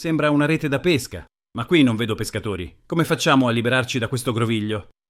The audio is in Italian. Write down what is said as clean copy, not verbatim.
Sembra una rete da pesca. Ma qui non vedo pescatori. Come facciamo a liberarci da questo groviglio?